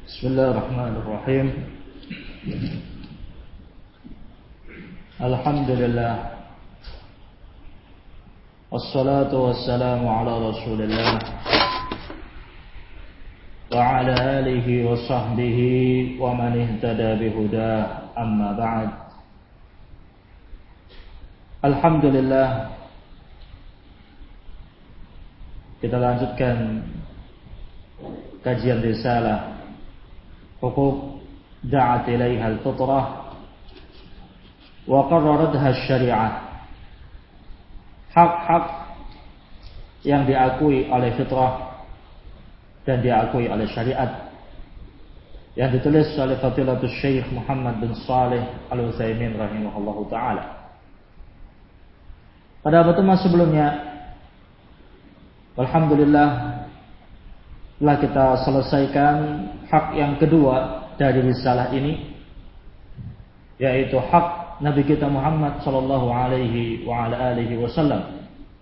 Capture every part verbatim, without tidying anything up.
Bismillahirrahmanirrahim. Alhamdulillah. Wassalatu wassalamu ala Rasulillah wa ala alihi wa sahbihi wa man ihtada bihuda, amma ba'd. Alhamdulillah, kita lanjutkan kajian risalah Huquq da'at ilaiha al-fitrah wa qarraratha asy-syari'ah. Hak-hak yang diakui oleh fitrah dan diakui oleh syariat, yang ditulis oleh Fadilatul Syekh Muhammad bin Shalih Al-Utsaimin rahimahullahu taala. Pada pertemuan sebelumnya, alhamdulillah, telah kita selesaikan hak yang kedua dari risalah ini, yaitu hak Nabi kita Muhammad sallallahu alaihi wa ala alihi wasallam.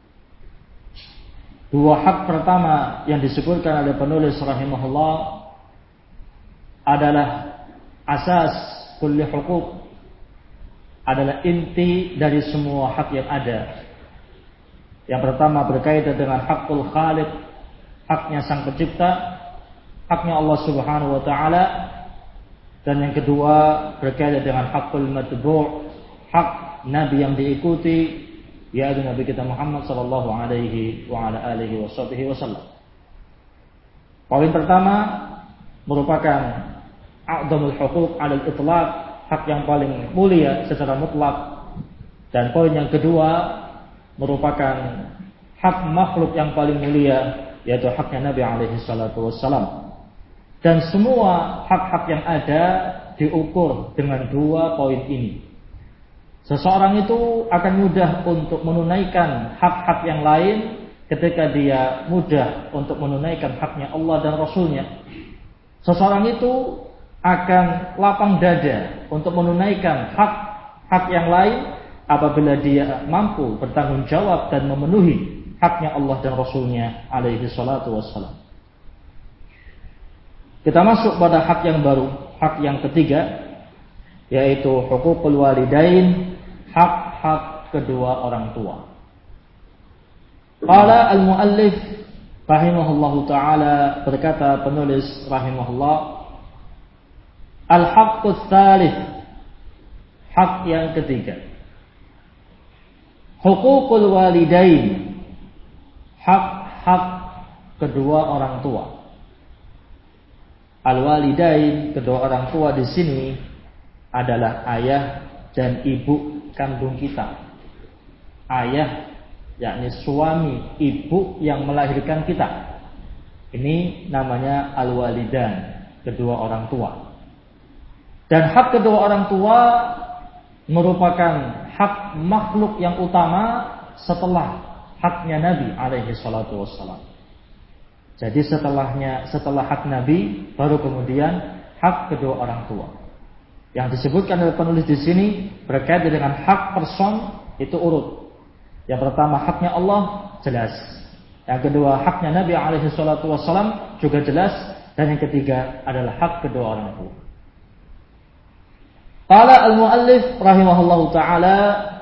Dua hak pertama yang disebutkan oleh penulis rahimahullah adalah asas kulli huquq, adalah inti dari semua hak yang ada. Yang pertama berkaitan dengan hakul khaliq, haknya sang pencipta, haknya Allah subhanahu wa ta'ala. Dan yang kedua berkaitan dengan hakul matbu', hak Nabi yang diikuti, yaitu Nabi kita Muhammad sallallahu alaihi wa ala alihi wasallam. Poin pertama merupakan a'dhamul huquq 'ala al-itlaq, hak yang paling mulia secara mutlak. Dan poin yang kedua merupakan hak makhluk yang paling mulia, yaitu haknya Nabi alaihi salatu wassalam. Dan semua hak-hak yang ada diukur dengan dua poin ini. Seseorang itu akan mudah untuk menunaikan hak-hak yang lain ketika dia mudah untuk menunaikan haknya Allah dan Rasulnya. Seseorang itu akan lapang dada untuk menunaikan hak-hak yang lain apabila dia mampu bertanggung jawab dan memenuhi haknya Allah dan Rasulnya alaihi salatu wassalam. Kita masuk pada hak yang baru, hak yang ketiga, yaitu huququl walidain, hak-hak kedua orang tua. Qala al-muallif rahimahullahu ta'ala, berkata penulis rahimahullah, al-haqqus tsalits, hak yang ketiga, huququl walidain, hak-hak kedua orang tua. Al-walidain, kedua orang tua di sini adalah ayah dan ibu kandung kita. Ayah yakni suami ibu yang melahirkan kita. Ini namanya al-walidan, kedua orang tua. Dan hak kedua orang tua merupakan hak makhluk yang utama setelah haknya Nabi alaihi salatu wassalam. Jadi setelahnya, setelah hak Nabi, baru kemudian hak kedua orang tua. Yang disebutkan oleh penulis di sini berkaitan dengan hak person, itu urut. Yang pertama haknya Allah, jelas. Yang kedua haknya Nabi alaihi salatu wassalam, juga jelas. Dan yang ketiga adalah hak kedua orang tua. Qala al-muallif rahimahullahu ta'ala,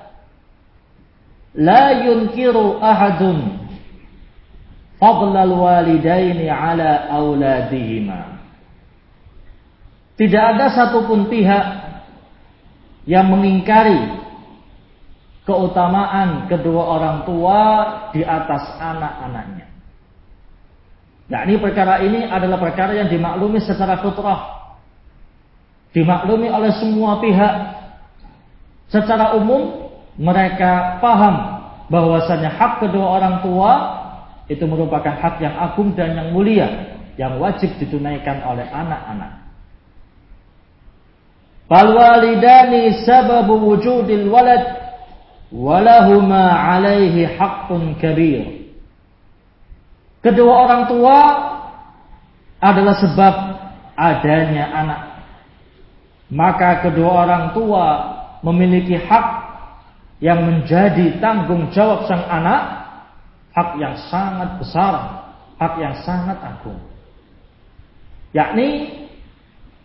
la yunkiru ahadun fadlal walidaini ala auladihima. Tidak ada satupun pihak yang mengingkari keutamaan kedua orang tua di atas anak-anaknya. Nah, ini perkara ini adalah perkara yang dimaklumi secara fitrah, dimaklumi oleh semua pihak. Secara umum mereka paham bahwasanya hak kedua orang tua itu merupakan hak yang agung dan yang mulia, yang wajib ditunaikan oleh anak-anak. Fal walidani sababu wujudil walad walahuma alaihi haqqun kabir. Kedua orang tua adalah sebab adanya anak. Maka kedua orang tua memiliki hak yang menjadi tanggung jawab sang anak, hak yang sangat besar, hak yang sangat agung. Yakni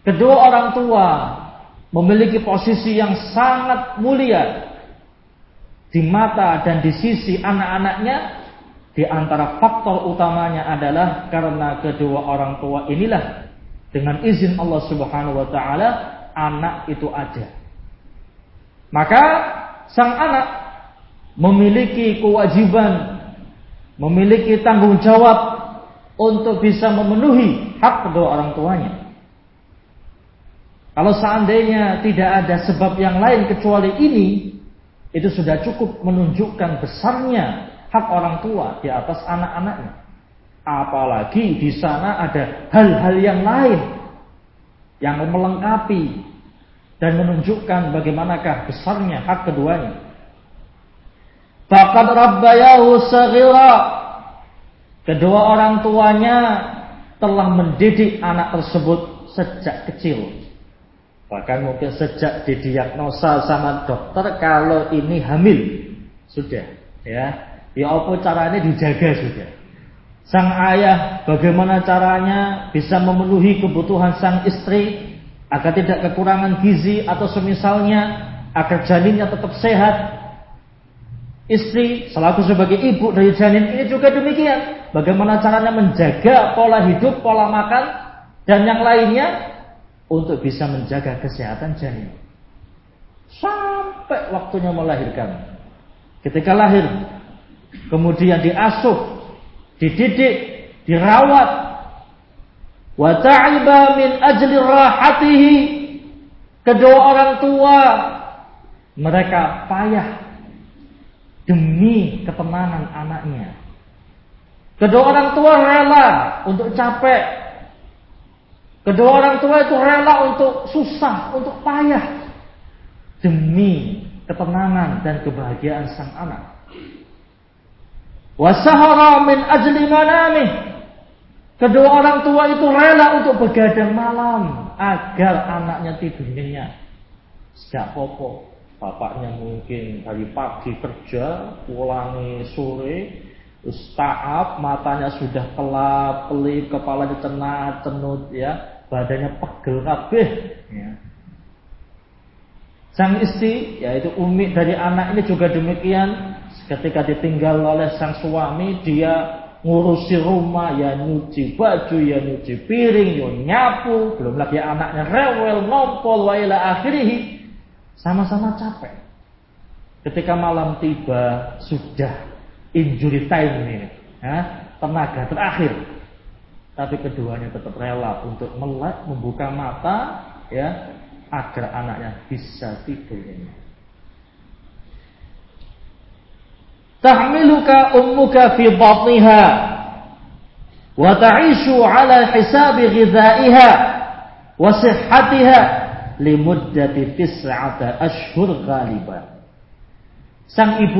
kedua orang tua memiliki posisi yang sangat mulia di mata dan di sisi anak-anaknya. Di antara faktor utamanya adalah karena kedua orang tua inilah dengan izin Allah Subhanahu wa taala anak itu ada. Maka sang anak memiliki kewajiban, memiliki tanggung jawab untuk bisa memenuhi hak kedua orang tuanya. Kalau seandainya tidak ada sebab yang lain kecuali ini, itu sudah cukup menunjukkan besarnya hak orang tua di atas anak-anaknya. Apalagi di sana ada hal-hal yang lain yang melengkapi dan menunjukkan bagaimanakah besarnya hak keduanya. Faqad rabbayahu saghira. Kedua orang tuanya telah mendidik anak tersebut sejak kecil. Bahkan mungkin sejak didiagnosa sama dokter kalau ini hamil sudah, ya. Ya apa caranya dijaga sudah. Sang ayah bagaimana caranya bisa memenuhi kebutuhan sang istri agar tidak kekurangan gizi atau semisalnya, agar janinnya tetap sehat. Istri selaku sebagai ibu dari janin ini juga demikian. Bagaimana caranya menjaga pola hidup, pola makan dan yang lainnya untuk bisa menjaga kesehatan janin sampai waktunya melahirkan. Ketika lahir, kemudian diasuh, dididik, dirawat. Wa ta'iba min ajli rahatihi. Kedua orang tua mereka payah demi ketenangan anaknya. Kedua orang tua rela untuk capek. Kedua orang tua itu rela untuk susah, untuk payah demi ketenangan dan kebahagiaan sang anak. Wasahara min ajli manamih. Kedua orang tua itu rela untuk begadang malam agar anaknya tidur nyenyak. Sejak popo, bapaknya mungkin dari pagi kerja, pulangi sore, usta'ab, matanya sudah kelap, pelip, kepalanya cenat-cenut, ya, badannya pegel kabeh, ya. Sang istri, yaitu umi dari anak ini juga demikian. Ketika ditinggal oleh sang suami, dia ngurusi rumah, ya nyuci baju, ya nyuci piring, ya nyapu, belum lagi anaknya rewel, ngompol, wa ila akhirih. Sama-sama capek. Ketika malam tiba, sudah injury time ini, ya, tenaga terakhir. Tapi keduanya tetap rela untuk melek, membuka mata, ya, agar anaknya bisa tidur ini. Tahmiluka ummuka fi batniha wa ta'ishu ala hisabi ghidha'iha wa sihhatiha limuddati tis'ata ashhur ghaliban. Sang ibu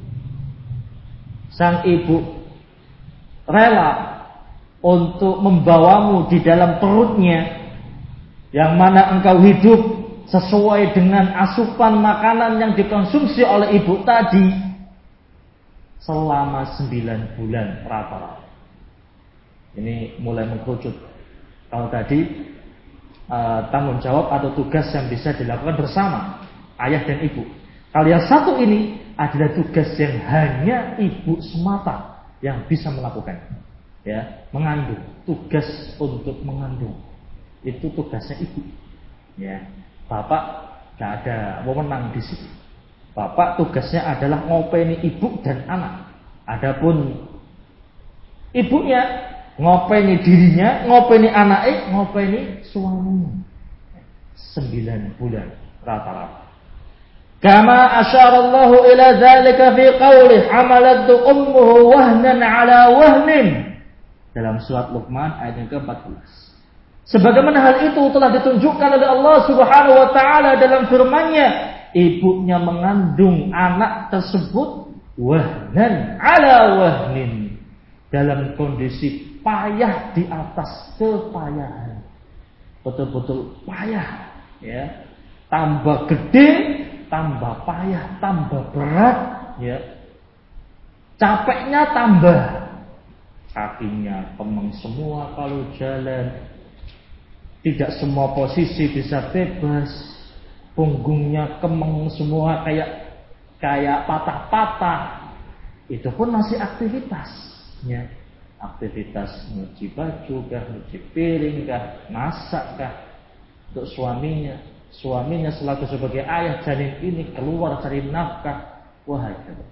sang ibu rela untuk membawamu di dalam perutnya, yang mana engkau hidup sesuai dengan asupan makanan yang dikonsumsi oleh ibu tadi selama sembilan bulan rata-rata. Ini mulai mengkerucut. Kalau tadi uh, tanggung jawab atau tugas yang bisa dilakukan bersama ayah dan ibu. Kalau yang satu ini adalah tugas yang hanya ibu semata yang bisa melakukan. Ya, mengandung, tugas untuk mengandung. Itu tugasnya ibu. Ya, bapak gak ada wewenang di situ. Bapak tugasnya adalah ngopeni ibu dan anak. Adapun ibunya ngopeni dirinya, ngopeni anaknya, ngopeni suaminya. Sembilan bulan rata-rata. Kama asyarallahu ila dzalika fi qaulih hamalathu ummuhu wahnan ala wahnin. Dalam surat Luqman ayat yang keempat belas. Sebagaimana hal itu telah ditunjukkan oleh Allah Subhanahu wa taala dalam firman-Nya, ibunya mengandung anak tersebut wahnan ala wahnin, dalam kondisi payah di atas kepayahan. Betul-betul payah, ya. Tambah gede, tambah payah, tambah berat, ya. Capeknya tambah. Kakinya kemeng semua kalau jalan. Tidak semua posisi bisa bebas. Punggungnya kemeng semua kayak kayak patah-patah. Itu pun masih aktivitas, ya. Aktivitas nyuci baju kah, nyuci piring kah, masak kah untuk suaminya. Suaminya selaku sebagai ayah janin ini keluar cari nafkah. Wahai Allah.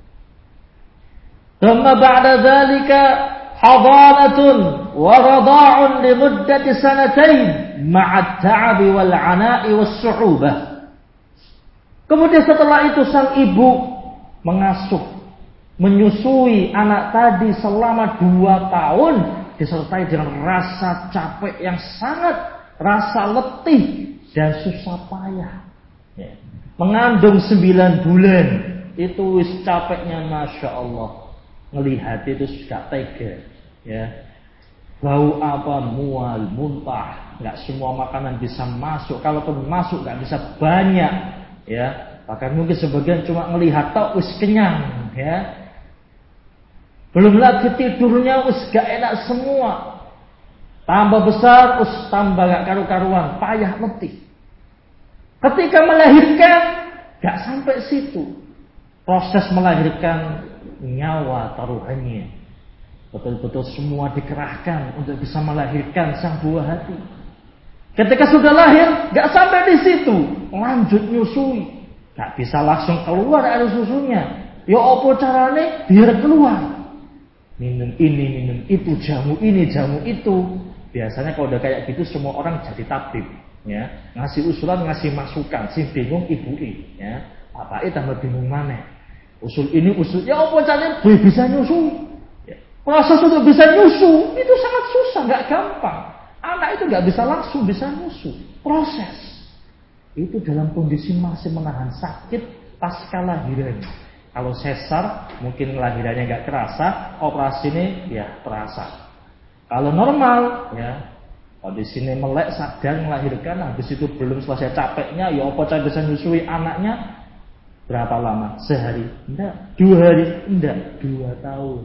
Thumma ba'da dzalika hadanatun wa rada'un li muddati sanatain ma'a at-ta'abi wal 'ana'i was-su'ubah. Kemudian setelah itu sang ibu mengasuh, menyusui anak tadi selama dua tahun disertai dengan rasa capek yang sangat, rasa letih dan susah payah. Ya. Mengandung sembilan bulan itu wis capeknya masya Allah. Ngelihat itu gak tega, ya. Bau apa mual, muntah, nggak semua makanan bisa masuk. Kalaupun masuk nggak bisa banyak, ya. Bahkan mungkin sebagian cuma ngelihat tok wis kenyang, ya. Belum lagi tidurnya wis gak enak semua. Tambah besar, wis tambah gak karu-karuan, payah letih. Ketika melahirkan, gak sampai situ. Proses melahirkan nyawa taruhannya. Betul-betul semua dikerahkan untuk bisa melahirkan sang buah hati. Ketika sudah lahir, gak sampai di situ, lanjut nyusui. Gak bisa langsung keluar air susunya. Ya apa caranya biar keluar? Minum ini, minum itu, jamu ini, jamu itu. Biasanya kalau udah kayak gitu semua orang jadi tabib, ya. Ngasih usulan, ngasih masukan. Si bingung ibu ini, ya. Bapaknya tambah bingung mana? Usul ini, usul ya apa caranya biar bisa nyusu? Ya. Proses untuk bisa nyusu itu sangat susah, nggak gampang. Anak itu nggak bisa langsung bisa nyusu. Proses itu dalam kondisi masih menahan sakit pasca lahiran. Kalau sesar mungkin lahirannya nggak kerasa, operasi ini ya terasa. Kalau normal, ya kalau di sini melek sadar melahirkan, habis itu belum selesai capeknya, ya apa cara bisa nyusui anaknya? Berapa lama? Sehari? Enggak. Dua hari? Enggak. Dua tahun.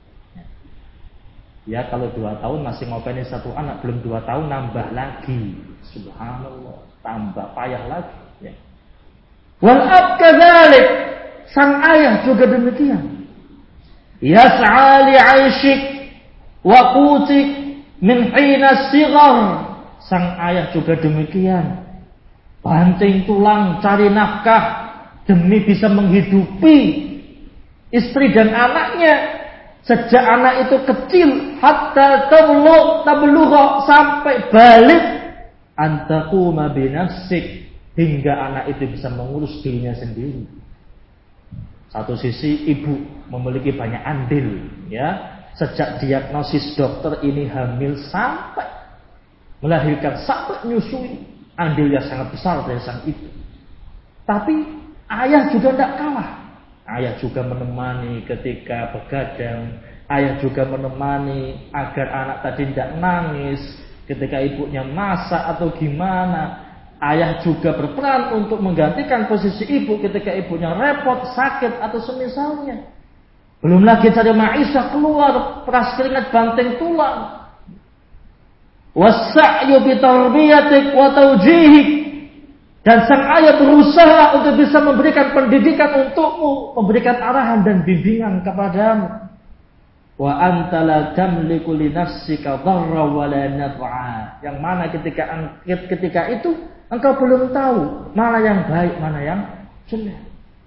Ya kalau dua tahun masih ngopenin satu anak, belum dua tahun nambah lagi. Subhanallah, tambah payah lagi. Ya. Wal ab kadzalik, sang ayah juga demikian. Yas'a li 'aishik wa qutik min hina sighar. Sang ayah juga demikian. Banting tulang cari nafkah demi bisa menghidupi istri dan anaknya sejak anak itu kecil hatta tablugh tablugh sampai balik antaquma binafsik hingga anak itu bisa mengurus dirinya sendiri. Satu sisi ibu memiliki banyak andil, ya, sejak diagnosis dokter ini hamil sampai melahirkan sampai nyusui, andilnya sangat besar dari sang ibu. Tapi ayah juga tidak kalah. Ayah juga menemani ketika begadang. Ayah juga menemani agar anak tadi tidak nangis ketika ibunya masak atau gimana. Ayah juga berperan untuk menggantikan posisi ibu ketika ibunya repot, sakit atau semisalnya. Belum lagi cari maisha keluar, peras keringat banting tulang. Wasa'yu bi tarbiyatik wa tawjihik. Dan sang ayah berusaha untuk bisa memberikan pendidikan untukmu, memberikan arahan dan bimbingan kepadamu. Wa anta la tamliku li nafsika dharra wa la naf'a. Yang mana ketika ketika itu engkau belum tahu mana yang baik, mana yang jelek.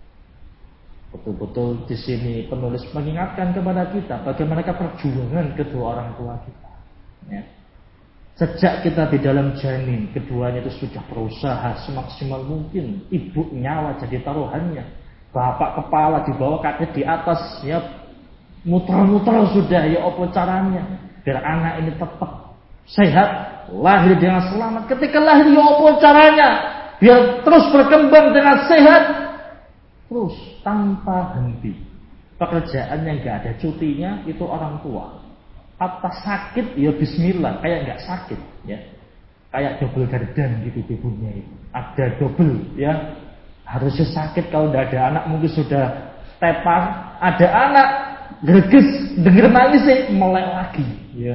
Betul-betul di sini penulis mengingatkan kepada kita bagaimana perjuangan kedua orang tua kita. Ya. Sejak kita di dalam janin, keduanya itu sudah berusaha semaksimal mungkin. Ibu nyawa jadi taruhannya. Bapak kepala di bawah, kaki di atas, ya muter-muter sudah, ya apa caranya biar anak ini tetap sehat, lahir dengan selamat. Ketika lahir, ya apa caranya biar terus berkembang dengan sehat, terus tanpa henti. Pekerjaan yang gak ada cutinya itu orang tua. Atas sakit ya bismillah, kayak nggak sakit, ya kayak double gardan gitu tubuhnya itu. Ada double, ya harusnya sakit kalau udah ada anak mungkin sudah tepar. Ada anak greges denger nangis sih melek lagi, ya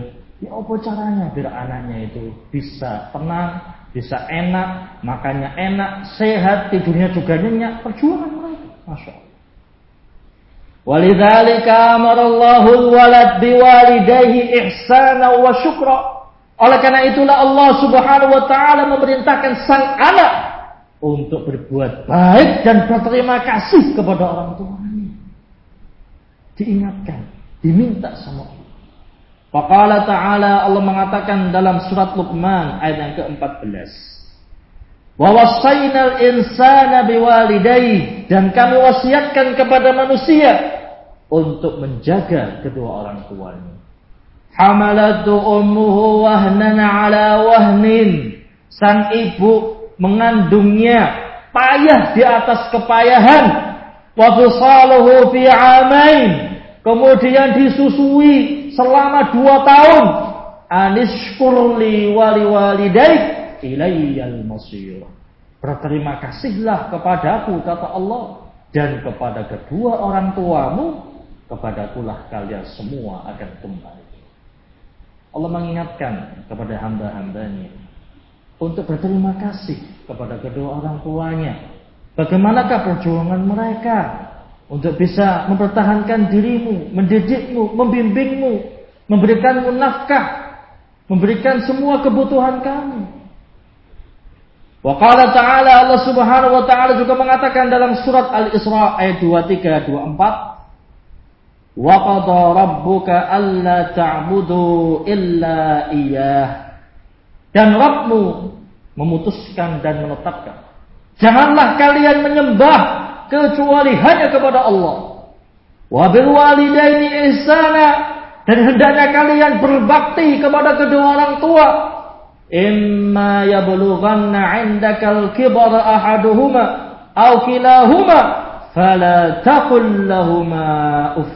Ya apa caranya biar anaknya itu bisa tenang, bisa enak, makannya enak, sehat, tidurnya juga nyenyak, perjuangan mereka. Masya Allah. Walidzalika amarallahu alwalad biwalidayhi ihsana wa syukra. Oleh karena itulah Allah Subhanahu wa taala memerintahkan sang anak untuk berbuat baik dan berterima kasih kepada orang tuanya. Diingatkan, diminta sama Allah. Faqala ta'ala, Allah mengatakan dalam surat Luqman ayat yang keempat belas. Wa wassaynal insana biwalidayhi, dan kami wasiatkan kepada manusia untuk menjaga kedua orang tuanya. Hamalatu ummuhu wahnan ala wahnin, sang ibu mengandungnya payah di atas kepayahan. Wa fisaluhu fi 'amain, kemudian disusui selama dua tahun. Anishkurli wali walidaik ilayyal masir. Berterima kasihlah kepadaku, kata Allah, dan kepada kedua orang tuamu, kepadakulah kalian semua akan kembali. Allah mengingatkan kepada hamba-hambanya untuk berterima kasih kepada kedua orang tuanya. Bagaimanakah perjuangan mereka untuk bisa mempertahankan dirimu, mendidikmu, membimbingmu, memberikanmu nafkah, memberikan semua kebutuhan kamu. Wa qala ta'ala, Allah Subhanahu wa taala juga mengatakan dalam surat Al-Isra ayat dua puluh tiga dua puluh empat, wa qada rabbuka alla ta'budu illa iyyah, dan Rabbmu memutuskan dan menetapkan, janganlah kalian menyembah kecuali hanya kepada Allah. Wa bil walidaini ihsana, dan hendaknya kalian berbakti kepada kedua orang tua. Imma yablughanna 'indakal kibara ahaduhuma aw kilahuma fala taqul lahumā uff.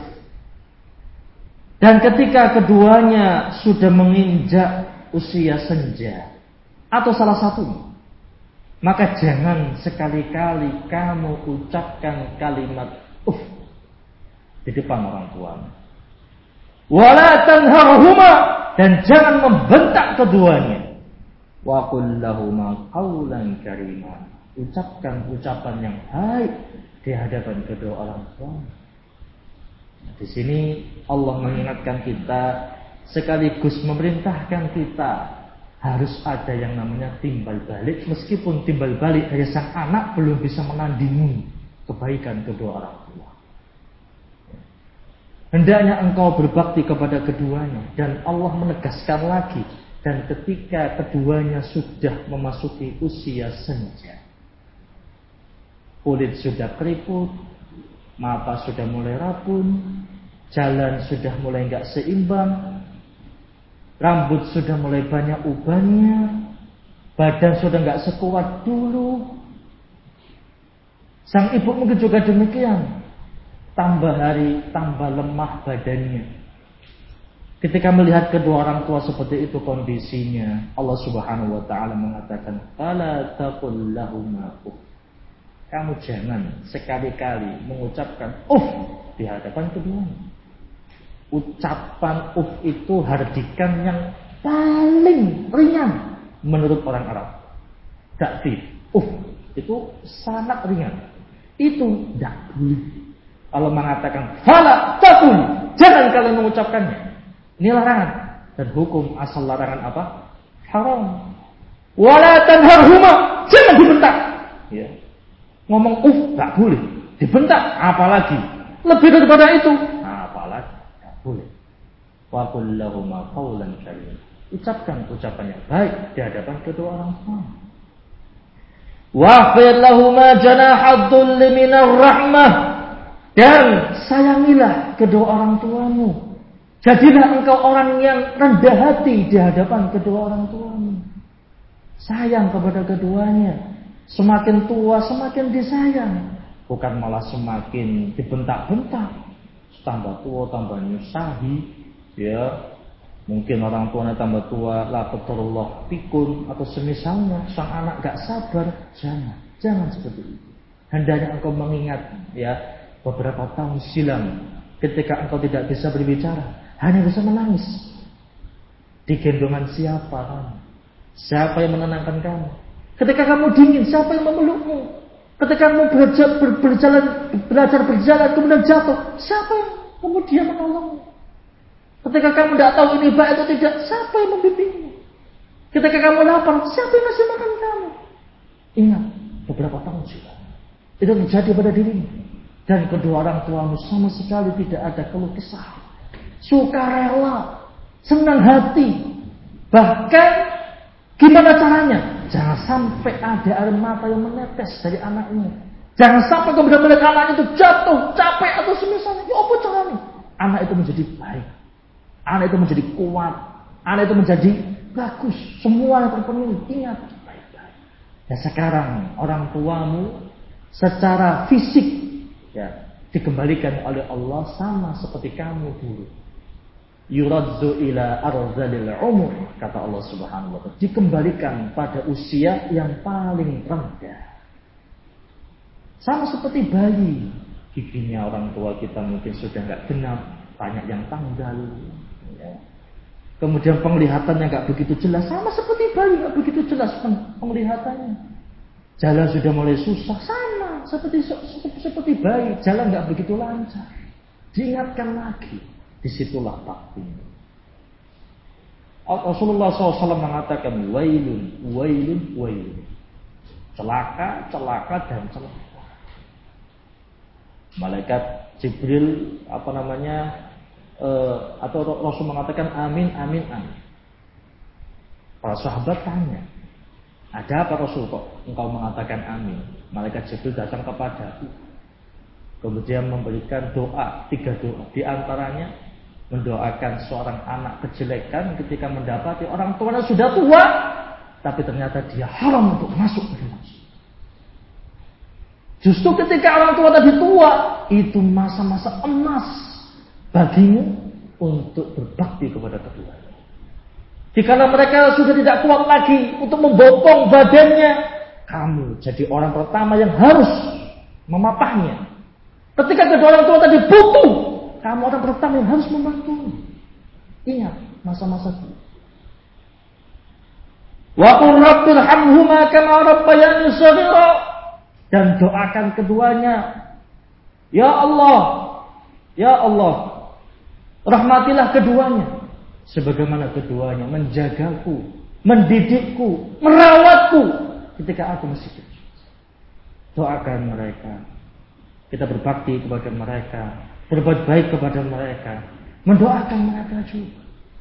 Dan ketika keduanya sudah menginjak usia senja atau salah satunya, maka jangan sekali-kali kamu ucapkan kalimat uff di depan orang tuamu. Wala tanharhuma, dan jangan membentak keduanya. Wa qul lahumā qawlan karīmā, ucapkan ucapan yang baik di hadapan kedua orang tua. Di sini Allah mengingatkan kita sekaligus memerintahkan kita harus ada yang namanya timbal balik, meskipun timbal balik dari sang anak belum bisa menandingi kebaikan kedua orang tua. Hendaknya engkau berbakti kepada keduanya, dan Allah menegaskan lagi, dan ketika keduanya sudah memasuki usia senja, kulit sudah keriput, mata sudah mulai rabun, jalan sudah mulai enggak seimbang, rambut sudah mulai banyak ubannya, badan sudah enggak sekuat dulu. Sang ibu mungkin juga demikian, tambah hari tambah lemah badannya. Ketika melihat kedua orang tua seperti itu kondisinya, Allah Subhanahu wa taala mengatakan, "Fala taqul lahumā uff." Kamu jangan sekali-kali mengucapkan uff di hadapan keduanya. Ucapan uff itu hardikan yang paling ringan menurut orang Arab. Dakti, uff itu sangat ringan. Itu tidak boleh. Allah mengatakan, "Fala taqul." Jangan kalian mengucapkannya. Ini larangan, dan hukum asal larangan apa? Haram. Wala tanharhuma, jangan dibentak. Ya. Ngomong uff enggak boleh, dibentak apalagi. Lebih daripada itu, apalagi enggak boleh. Wa qul lahumā qawlan karīmā, ucapkan ucapan yang baik di hadapan kedua orang tua. Wa'fir lahumā janāha dhulli minar rahmah, dan sayangilah kedua orang tuamu. Jadilah engkau orang yang rendah hati di hadapan kedua orang tuamu. Sayang kepada keduanya. Semakin tua semakin disayang, bukan malah semakin dibentak-bentak. Tambah tua tambah nyusahi, ya. Mungkin orang tuanya tambah tua, la qadarullah pikun atau semisalnya, sang anak gak sabar. Jangan, jangan seperti itu. Hendaknya engkau mengingat, ya, beberapa tahun silam ketika engkau tidak bisa berbicara, hanya bisa menangis. Di gendongan siapa kamu? Siapa yang menenangkan kamu? Ketika kamu dingin, siapa yang memelukmu? Ketika kamu belajar, ber, berjalan, belajar berjalan kemudian jatuh, siapa yang kemudian menolongmu? Ketika kamu tidak tahu ini baik atau tidak, siapa yang membimbingmu? Ketika kamu lapar, siapa yang ngasih makan kamu? Ingat, beberapa tahun silam itu terjadi pada dirimu. Dan kedua orang tuamu sama sekali tidak ada keluh kesah, sukarela, senang hati. Bahkan gimana caranya? Jangan sampai ada air mata yang menetes dari anaknya. Jangan sampai kemudian melihat anak itu jatuh, capek atau semisalnya. Ya apa caranya? Anak itu menjadi baik, anak itu menjadi kuat, anak itu menjadi bagus. Semua yang terpenuhi. Ingat, baik-baik. Dan sekarang orang tuamu secara fisik ya dikembalikan oleh Allah sama seperti kamu dulu. Yuraddu ila arzalil umur, kata Allah Subhanahu wa taala, dikembalikan pada usia yang paling rendah. Sama seperti bayi, giginya orang tua kita mungkin sudah enggak genap, banyak yang tanggal ya. Kemudian penglihatannya enggak begitu jelas, sama seperti bayi enggak begitu jelas penglihatannya. Jalan sudah mulai susah, sama seperti seperti, seperti bayi, jalan enggak begitu lancar. Diingatkan lagi. Disitulah bakti. Rasulullah shallallahu alaihi wasallam mengatakan wailun, wailun, wailun. Celaka, celaka dan celaka. Malaikat Jibril apa namanya uh, atau Rasul mengatakan amin, amin, amin. Para sahabat tanya, ada apa Rasul kok engkau mengatakan amin? Malaikat Jibril datang kepadaku, kemudian memberikan doa, tiga doa. Di antaranya mendoakan seorang anak kejelekan ketika mendapati orang tuanya sudah tua, tapi ternyata dia haram untuk masuk ke dalam surga. Justru ketika orang tua tadi tua, itu masa-masa emas bagimu untuk berbakti kepada keduanya. Jika mereka sudah tidak kuat lagi untuk membopong badannya, kamu jadi orang pertama yang harus memapahnya. Ketika kedua orang tua tadi butuh, kamu orang pertama yang harus membantu. Ingat masa-masa itu. Wa qur rabbirhamhuma kama rabbayani shaghira, dan doakan keduanya, ya Allah, ya Allah, rahmatilah keduanya sebagaimana keduanya menjagaku, mendidikku, merawatku ketika aku masih kecil. Doakan mereka. Kita berbakti kepada mereka, berbuat baik kepada mereka, mendoakan mereka juga.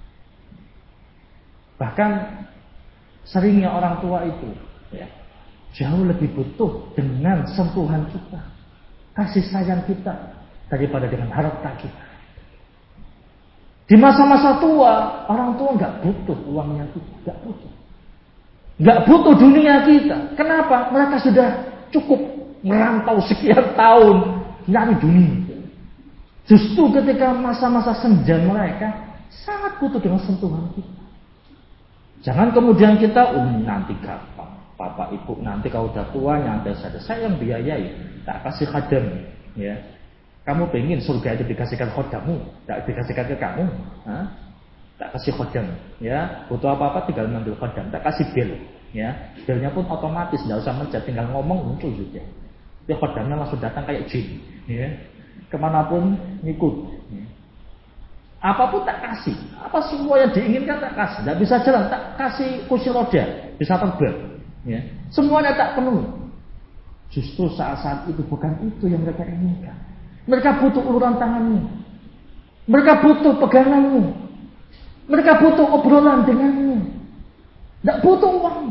Bahkan seringnya orang tua itu ya, jauh lebih butuh dengan sentuhan kita, kasih sayang kita daripada dengan harta kita. Di masa-masa tua, orang tua nggak butuh uangnya kita, nggak butuh, nggak butuh dunia kita. Kenapa? Mereka sudah cukup merantau sekian tahun nyari dunia. Justru ketika masa-masa senja mereka sangat butuh dengan sentuhan kita. Jangan kemudian kita, oh nanti gampang, Bapak Ibu nanti kalau udah tua nyantai saja, saya yang biayai, tak kasih khadam, ya. Kamu pengen surga itu dikasihkan khadammu, tak dikasihkan ke kamu, ha? Tak kasih khadam, ya. Butuh apa-apa tinggal ngambil khadam, tak kasih bil, ya. Bilnya pun otomatis, nggak usah mencet, tinggal ngomong muncul juga. Dia khadamnya langsung datang kayak jin, ya. Kemanapun ngikut. Apapun tak kasih. Apa semua yang diinginkan tak kasih. Tidak bisa jalan, tak kasih kursi roda, bisa terbang. Ya. Semuanya tak penuh. Justru saat-saat itu bukan itu yang mereka inginkan. Mereka butuh uluran tanganmu. Mereka butuh peganganmu. Mereka butuh obrolan denganmu. Tidak butuh uangmu.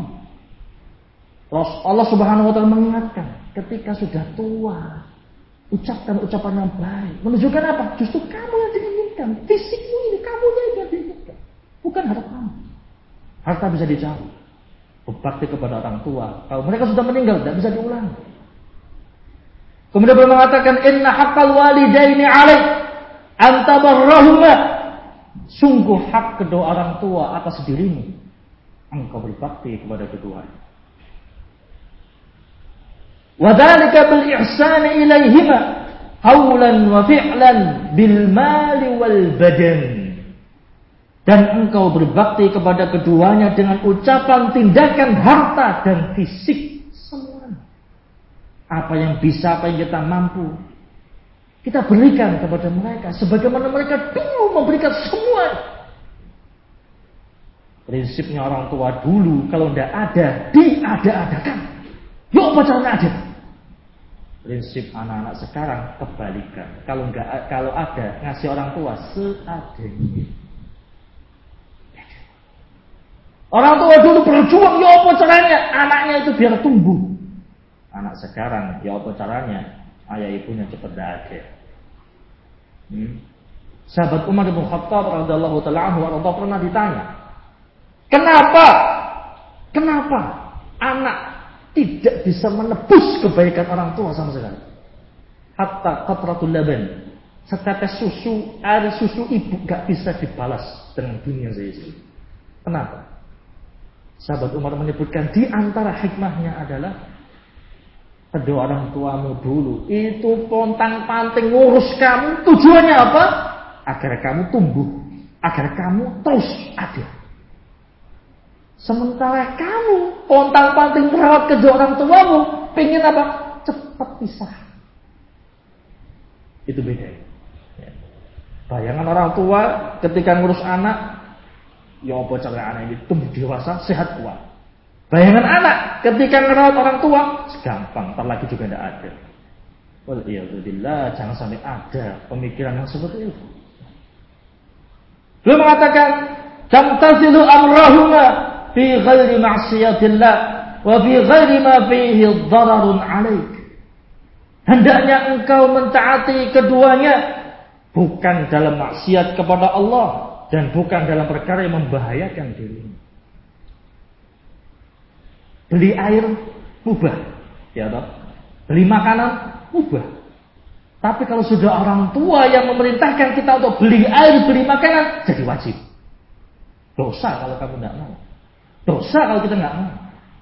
Allah Subhanahu wa taala mengingatkan, ketika sudah tua, ucapkan ucapan yang baik. Menunjukkan apa? Justru kamu yang diinginkan. Fisikmu ini kamu yang diinginkan, bukan hartamu. Harta bisa dicari. Berbakti kepada orang tua, kalau mereka sudah meninggal tidak bisa diulang. Kemudian beliau mengatakan, inna haqqal walidaini 'alaik an tabarrahuma. Sungguh hak kedua orang tua atas dirimu, engkau berbakti kepada keduanya. Wa dzalika bil ihsani ilaihima qawlan wa fi'lan bil mali wal badan. Dan engkau berbakti kepada keduanya dengan ucapan, tindakan, harta, dan fisik. Semuanya. Apa yang bisa, apa yang kita mampu, kita berikan kepada mereka. Sebagaimana mereka dulu memberikan semua. Prinsipnya orang tua dulu, kalau tidak ada, diada-adakan. Yuk apa caranya ada? Prinsip anak-anak sekarang kebalikan. Kalau enggak, kalau ada, ngasih orang tua seadanya. Orang tua dulu berjuang, ya apa caranya? Anaknya itu biar tumbuh. Anak sekarang, ya apa caranya? Ayah ibunya cepat ada. Hmm. Sahabat Umar bin Khattab radhiyallahu taala anhu pernah ditanya, kenapa? Kenapa anak tidak bisa menebus kebaikan orang tua sama sekali? Hatta qatratul laban, setetes susu, air susu ibu gak bisa dibalas dengan dunia saya. Kenapa? Sahabat Umar menyebutkan di antara hikmahnya adalah kedua orang tuamu dulu itu pontang-panting ngurus kamu, tujuannya apa? Agar kamu tumbuh, agar kamu terus ada. Sementara kamu pontang-panting merawat kedua orang tuamu, pengen apa? Cepat pisah. Itu beda. Bayangan orang tua ketika ngurus anak, ya apa cara anak ini tumbuh dewasa, sehat, kuat. Bayangan anak ketika merawat orang tua, gampang, ntar lagi juga tidak ada. Waliyahudillah, jangan sampai ada pemikiran yang seperti itu. Beliau mengatakan, tamtasilu amrahuma fi ghairi ma'siyatillah wa fi ghairi ma fihi dhararun 'alaik. Hendaknya engkau mentaati keduanya bukan dalam maksiat kepada Allah dan bukan dalam perkara yang membahayakan dirimu. Beli air mubah, ya toh. Beli makanan mubah. Tapi kalau sudah orang tua yang memerintahkan kita untuk beli air, beli makanan, jadi wajib. Dosa kalau kamu tidak mau. Dosa kalau kita tidak mau.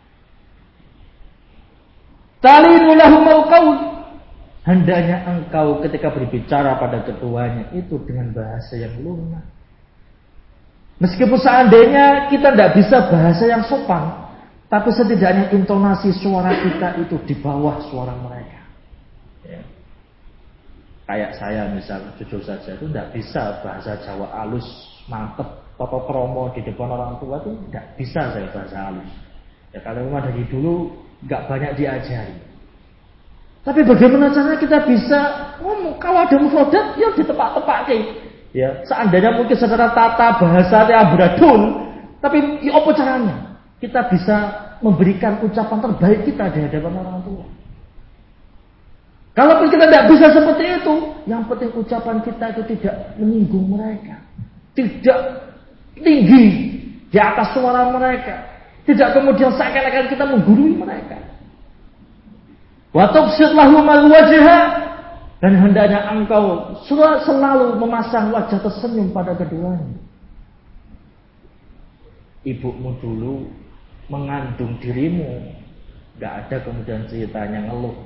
Talinu lahumul qaul. Hendaknya engkau ketika berbicara pada keduanya itu dengan bahasa yang lunak. Meskipun seandainya kita tidak bisa bahasa yang sopan, tapi setidaknya intonasi suara kita itu di bawah suara mereka. Ya. Kayak saya misal, jujur saja itu tidak bisa bahasa Jawa halus, mantep, toto kromo di depan orang tua itu tidak bisa saya bahasa halus. Ya kalau memang dari dulu nggak banyak diajari. Tapi bagaimana caranya kita bisa ngomong? Kalau ada mufradat, ya ditepak-tepake. Ya, seandainya mungkin secara tata bahasa dia amburadul, tapi ya apa caranya? Kita bisa memberikan ucapan terbaik kita di hadapan orang tua. Kalaupun kita tidak bisa seperti itu, yang penting ucapan kita itu tidak menyinggung mereka, tidak tinggi di atas suara mereka, tidak kemudian seakan-akan kita menggurui mereka. Wa tubsid lahum al-wajha, dan hendaknya engkau selalu memasang wajah tersenyum pada keduanya. Ibumu dulu mengandung dirimu, gak ada kemudian ceritanya ngeluh.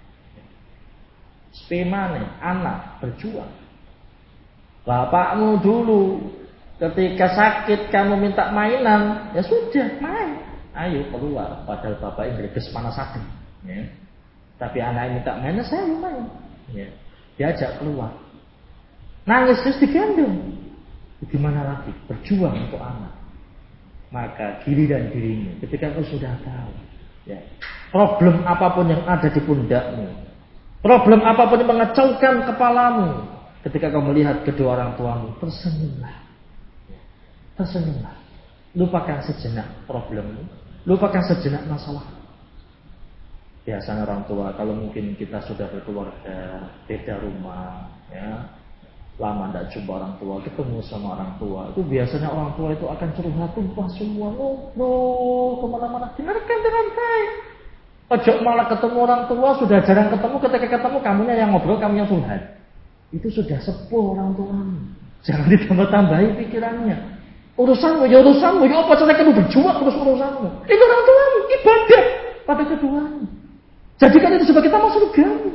Spemane anak berjuang. Bapakmu dulu ketika sakit kamu minta mainan, ya sudah main. Ayo keluar, padahal bapaknya greges panas hati. Ya. Tapi anaknya minta mainan, saya main. Ya. Diajak keluar. Nangis terus digendong. Gimana lagi? Berjuang untuk anak. Maka giliran dirimu ketika kau sudah tahu, ya, problem apapun yang ada di pundakmu, problem apapun yang mengacaukan kepalamu, ketika kau melihat kedua orang tuamu, tersenyumlah, tersenyumlah, lupakan sejenak problemmu, lupakan sejenak masalah. Biasanya orang tua, kalau mungkin kita sudah berkeluarga, beda rumah, ya, lama tidak jumpa orang tua, ketemu sama orang tua, itu biasanya orang tua itu akan curhat, tumpah semua, ngobrol kemana-mana, dengarkan dengan baik. Ojo malah ketemu orang tua, sudah jarang ketemu, ketika ketemu kamunya yang ngobrol, kamunya curhat. Itu sudah sepuh orang tuamu. Jangan ditambah-tambahi pikirannya. Urusanmu, ya urusanmu, ya apa caranya kamu berjuang urus urusanmu. Itu orang tuamu, ibadah pada keduanya. Jadikan itu sebagai tamu surgamu.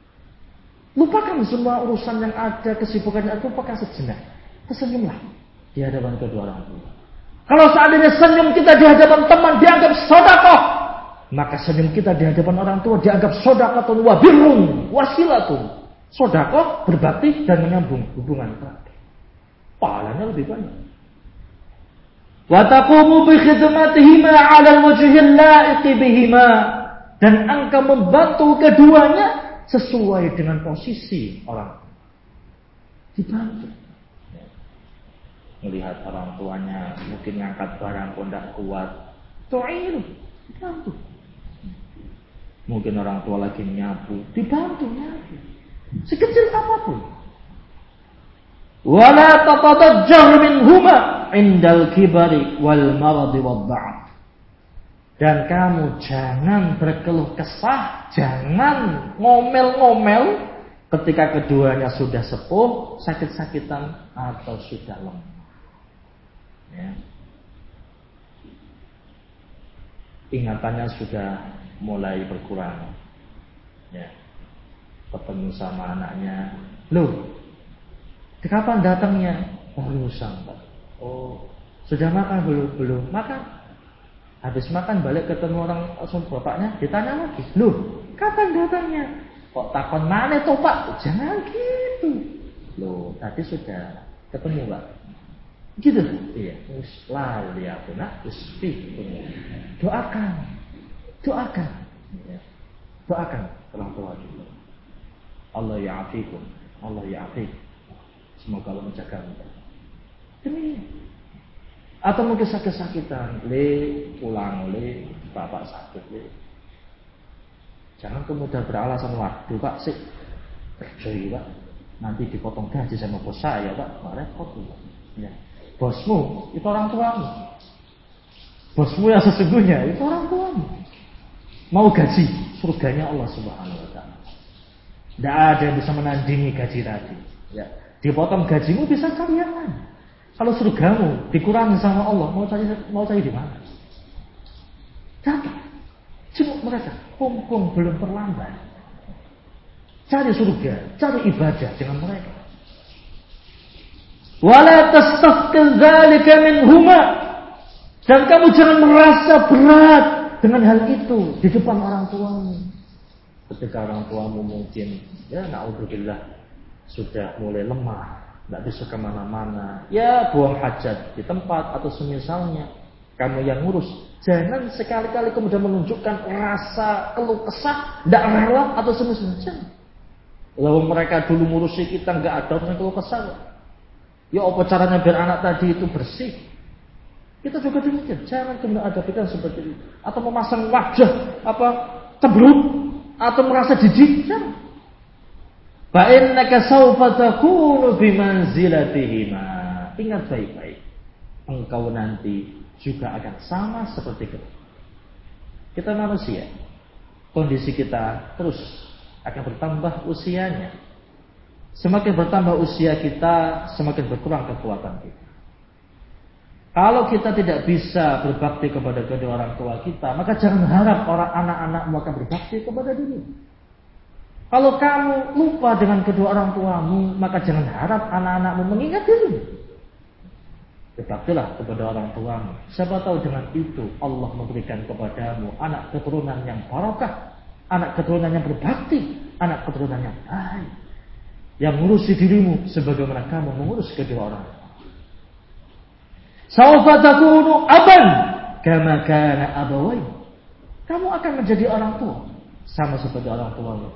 Lupakan semua urusan yang ada, kesibukan yang ada, lupakan sejenak. Tersenyumlah. di hadapan kedua orang tua. Kalau seandainya senyum kita di hadapan teman dianggap sedekah, maka senyum kita di hadapan orang tua dianggap sedekatun wa birrun wasilatun. Sedekah, berbakti dan menyambung hubungan terakhir. Pahalanya lebih banyak. Wa taqumu bi khidmatihima 'ala al-wajhil la'iqi bihima, dan engkau membantu keduanya sesuai dengan posisi orang tua. Dibantu. Melihat orang tuanya mungkin ngangkat barang pun tidak kuat, tu'inu, dibantu. Mungkin orang tua lagi nyapu, dibantu nyapu. Sekecil apapun. Wala tatadajjar minhuma indal kibari wal maradi wad da'af. Dan kamu jangan berkeluh kesah, jangan ngomel-ngomel ketika keduanya sudah sepuh, sakit-sakitan atau sudah lemah. Ya. Ingatannya sudah mulai berkurang. Ya. Ketemu sama anaknya, loh, kapan datangnya? Barusan, Pak. Oh, sudah makan belum? Belum makan. Habis makan balik ketemu orang langsung bapaknya, ditanya lagi, loh, kapan datangnya? Kok takon mana tuh, Pak? Jangan gitu. Loh, tadi sudah ketemu, Pak. Gitu. Iya. Lali aku nak, usfi. Doakan, doakan, ya. Doakan orang tua kita. Allah ya'afikum, Allah ya'afik. Semoga Allah menjaga kita. Demi. Atau mungkin sakit-sakitan, le pulang le bapak sakit le. Jangan kemudian beralasan, waduh Pak sih kerja Pak, nanti dipotong gaji sama bos saya Pak, Pak repot Pak. Ya. Bosmu itu orang tuamu, bosmu yang sesungguhnya itu orang tuamu. Mau gaji surganya Allah Subhanahu Wa Taala. Tidak ada yang bisa menandingi gaji tadi. Ya. Dipotong gajimu bisa cari yang lain. Kalau surgamu dikurangi sama Allah, mau cari mau cari di mana? Datang, jenguk mereka. Mumpung belum terlambat. Cari surga, cari ibadah dengan mereka. Wala tastafqil dzalika minhuma. Dan kamu jangan merasa berat dengan hal itu di depan orang tuamu. Ketika orang tuamu mungkin, ya na'udzubillah, sudah mulai lemah, tidak bisa kemana-mana, ya buang hajat di tempat atau semisalnya, kamu yang ngurus. Jangan sekali-kali kemudian menunjukkan rasa keluh kesah, tidak rela atau semisalnya. Lalu mereka dulu ngurusi kita nggak ada orang keluh kesah. Ya apa caranya biar anak tadi itu bersih? Kita juga demikian. Jangan kemudian ada pikiran seperti itu, atau memasang wajah apa cebrut, atau merasa jijik. Jangan. Fa innaka sawfa takunu bimanzilatihima. Ingat baik-baik, engkau nanti juga akan sama seperti kita. Kita manusia, kondisi kita terus akan bertambah usianya. Semakin bertambah usia kita, semakin berkurang kekuatan kita. Kalau kita tidak bisa berbakti kepada kedua orang tua kita, maka jangan harap orang anak-anakmu akan berbakti kepada dirimu. Kalau kamu lupa dengan kedua orang tuamu, maka jangan harap anak-anakmu mengingat dirimu. Berbaktilah kepada orang tuamu. Siapa tahu dengan itu Allah memberikan kepadamu anak keturunan yang barokah, anak keturunan yang berbakti, anak keturunan yang baik, yang mengurusi dirimu sebagaimana kamu mengurus kedua orang tua. Sawfa takunu aban kama kana abawai. Kamu akan menjadi orang tua sama seperti orang tuamu.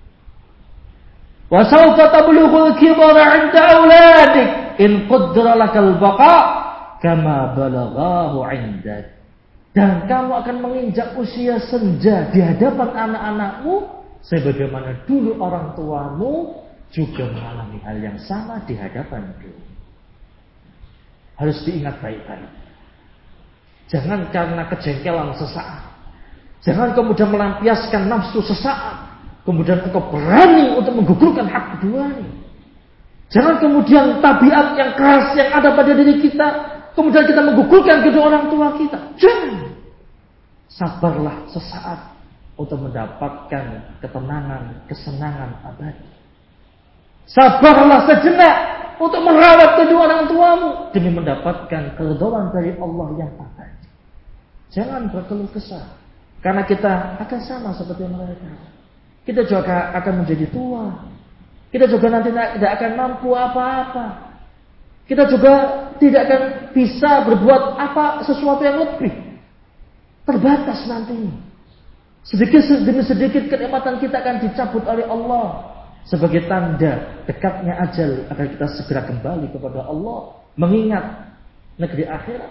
Wa sawfa tablughul kibara 'inda auladik in qaddara lakal baqa kama balaghahu 'indak. Dan kamu akan menginjak usia senja di hadapan anak-anakmu sebagaimana dulu orang tuamu juga mengalami hal yang sama di hadapan dulu. Harus diingat baik-baik. Jangan karena kejengkelan sesaat, jangan kemudian melampiaskan nafsu sesaat, kemudian engkau berani untuk menggugurkan hak keduanya. Jangan kemudian tabiat yang keras yang ada pada diri kita, kemudian kita menggugurkan kedua orang tua kita. Jangan. Sabarlah sesaat untuk mendapatkan ketenangan, kesenangan abadi. Sabarlah sejenak untuk merawat kedua orang tuamu demi mendapatkan keridhaan dari Allah yang abadi. Jangan berkeluh kesah, karena kita akan sama seperti mereka. Kita juga akan menjadi tua. Kita juga nanti tidak akan mampu apa-apa. Kita juga tidak akan bisa berbuat apa sesuatu yang lebih. Terbatas nantinya. Sedikit demi sedikit kenikmatan kita akan dicabut oleh Allah. Sebagai tanda dekatnya ajal agar kita segera kembali kepada Allah, mengingat negeri akhirat.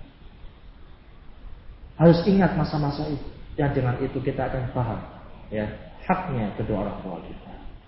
Harus ingat masa-masa itu, dan dengan itu kita akan paham ya haknya kedua orang tua kita.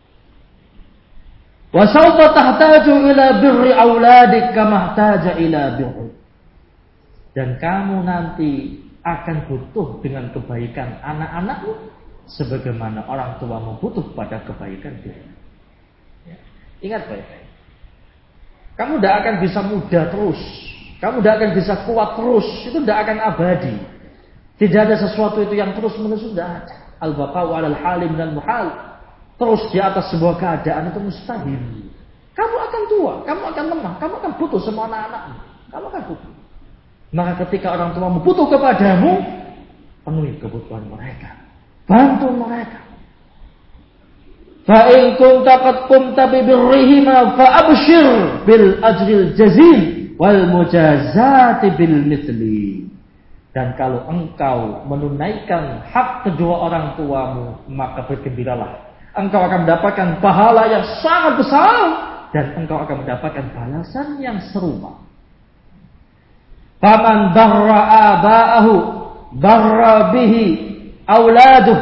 Wa sawfa tahtaju ila birri auladik kama ihtaja ila birri. Dan kamu nanti akan butuh dengan kebaikan anak-anakmu sebagaimana orang tuamu butuh pada kebaikan diri. Ya. Ingat baik-baik. Kamu tidak akan bisa muda terus. Kamu tidak akan bisa kuat terus. Itu tidak akan abadi. Tidak ada sesuatu itu yang terus menerus, tidak ada. Al-baqa'u 'alal hali minal muhal. Terus di atas sebuah keadaan itu mustahil. Kamu akan tua, kamu akan lemah, kamu akan butuh semua anak-anakmu. Kamu akan butuh. Maka ketika orang tuamu butuh kepadamu, penuhi kebutuhan mereka. Bantu mereka. Fa in kunta qad qumta bi birrihima fa abshir bil ajril jazil wal mujazati bil mithli. Dan kalau engkau menunaikan hak kedua orang tuamu, maka bergembiralah. Engkau akan mendapatkan pahala yang sangat besar dan engkau akan mendapatkan balasan yang serupa. Faman barra aba'ahu barra bihi auladuh.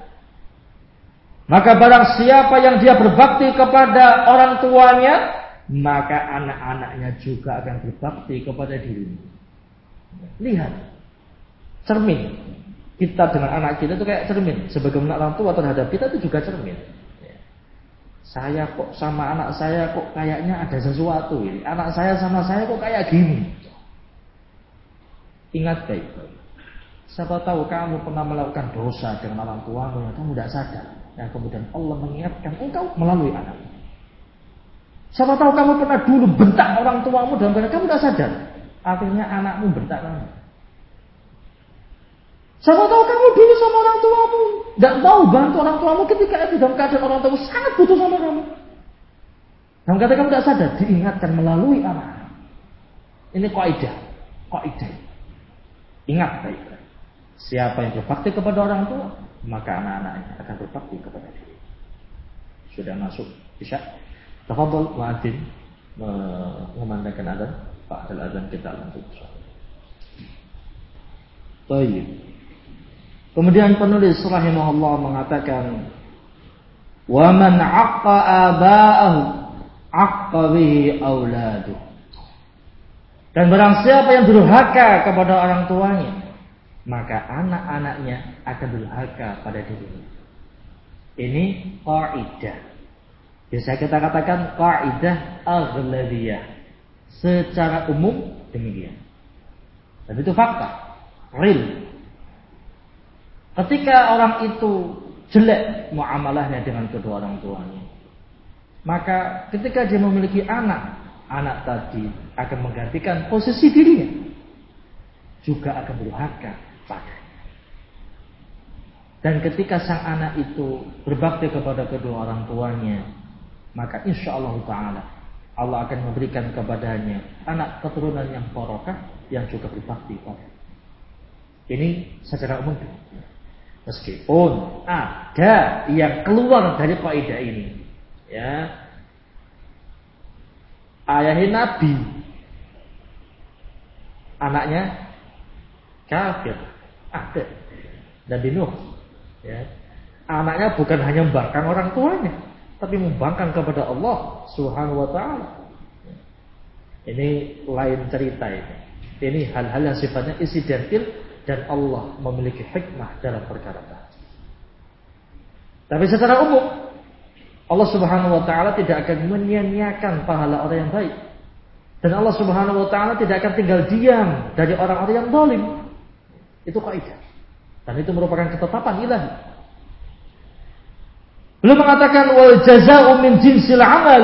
Maka barang siapa yang dia berbakti kepada orang tuanya, maka anak-anaknya juga akan berbakti kepada dirinya. Lihat, cermin. Kita dengan anak kita itu kayak cermin. Sebagaimana orang tua terhadap kita itu juga cermin. Saya kok sama anak saya kok kayaknya ada sesuatu ini. Anak saya sama saya kok kayak gini. Ingat baik-baik. Siapa tahu kamu pernah melakukan dosa dengan orang tuamu yang kamu tidak sadar, dan kemudian Allah mengingatkan engkau melalui anak. Siapa tahu kamu pernah dulu bentak orang tuamu dalam keadaan kamu tidak sadar, akhirnya anakmu bentak kamu. Siapa tahu kamu dulu sama orang tuamu tidak mau bantu orang tuamu ketika itu dalam keadaan orang tuamu sangat butuh sama kamu. Dalam keadaan kamu tidak sadar, diingatkan melalui anak. Ini kaidah, kaidah. Ingat baik-baik. Siapa yang berbakti kepada orang tua, maka anak-anaknya akan berbakti kepada diri. Sudah masuk isya. Tafadhol muadzin mengumandangkan azan. Ba'dal azan kita lanjut. Baik. Kemudian penulis rahimahullah mengatakan, "Wa man 'aqqa aba'ahu 'aqqa bihi auladuh." Dan barang siapa yang durhaka kepada orang tuanya, maka anak-anaknya akan durhaka pada dirinya. Ini kaidah. Biasa kita katakan kaidah aghlabiyah. Secara umum demikian. Dan itu fakta, real. Ketika orang itu jelek muamalahnya dengan kedua orang tuanya, maka ketika dia memiliki anak, anak tadi akan menggantikan posisi dirinya, juga akan durhaka padanya. Dan ketika sang anak itu berbakti kepada kedua orang tuanya, maka insya Allah Ta'ala Allah akan memberikan kepadanya anak keturunan yang barokah yang juga berbakti pada. Ini secara umum. Meskipun ada yang keluar dari kaidah ini, ya, ayahnya Nabi, anaknya kafir, ada. Nabi Nuh, ya, anaknya bukan hanya membangkang orang tuanya, tapi membangkang kepada Allah Subhanahu Wa Taala. Ini lain cerita ini. Ini hal-hal yang sifatnya insidental dan Allah memiliki hikmah dalam perkara itu. Tapi secara umum Allah Subhanahu Wa Taala tidak akan menyia-nyiakan pahala orang yang baik, dan Allah Subhanahu Wa Taala tidak akan tinggal diam dari orang-orang yang zalim. Itu kaidah, dan itu merupakan ketetapan ilahi. Belum mengatakan wal jazaa'u min jinsil amal,